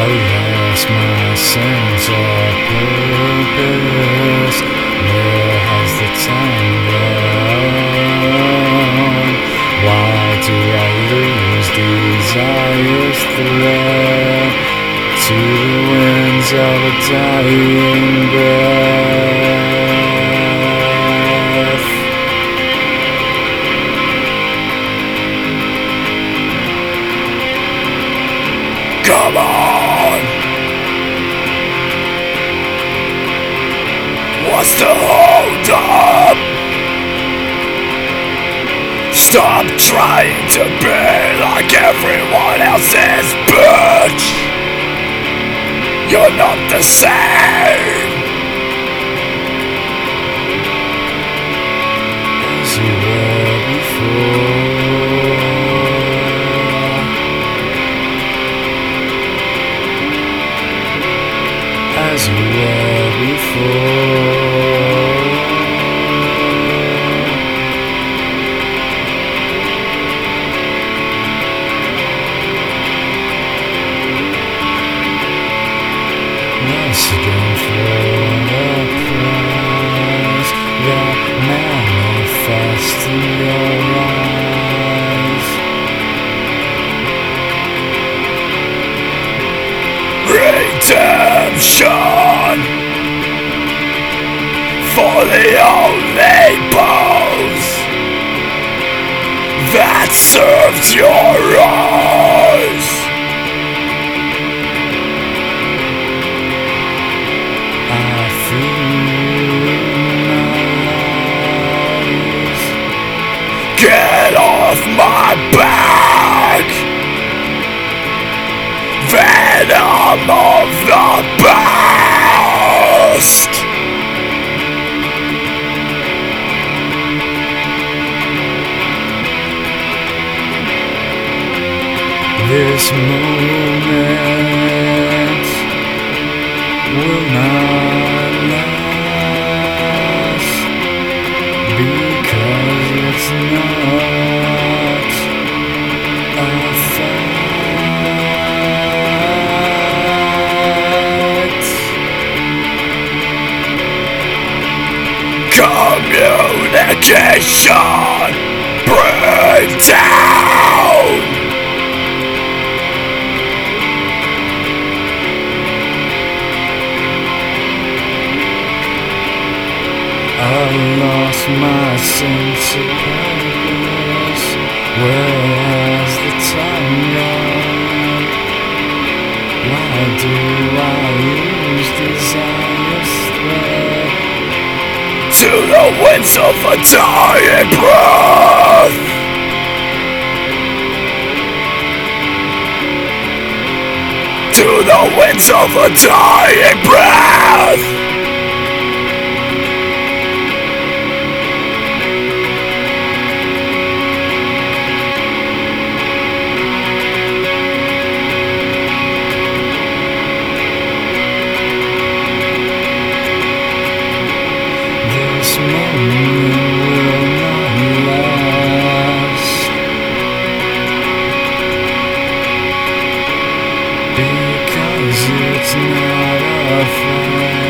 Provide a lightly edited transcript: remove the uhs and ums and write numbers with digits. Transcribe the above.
lost my sense of purpose. Where has the time gone? Why do I lose desire's thread to the winds of a dying breath? Come on! What's the hold up? Stop trying to be like everyone else's, bitch! You're not the same as you were before. As you were before. Once again for the prize that manifests in your eyes. Redemption for the only pose that serves your eyes. I feel my lies. Get off my back, venom of the past. This moment will not last, because it's not a fact. Communication breakdown. I lost my sense of purpose. Where has the time gone? Why do I lose desire's thread to the winds of a dying breath? To the winds of a dying breath. This moment will not last, because it's not a fact.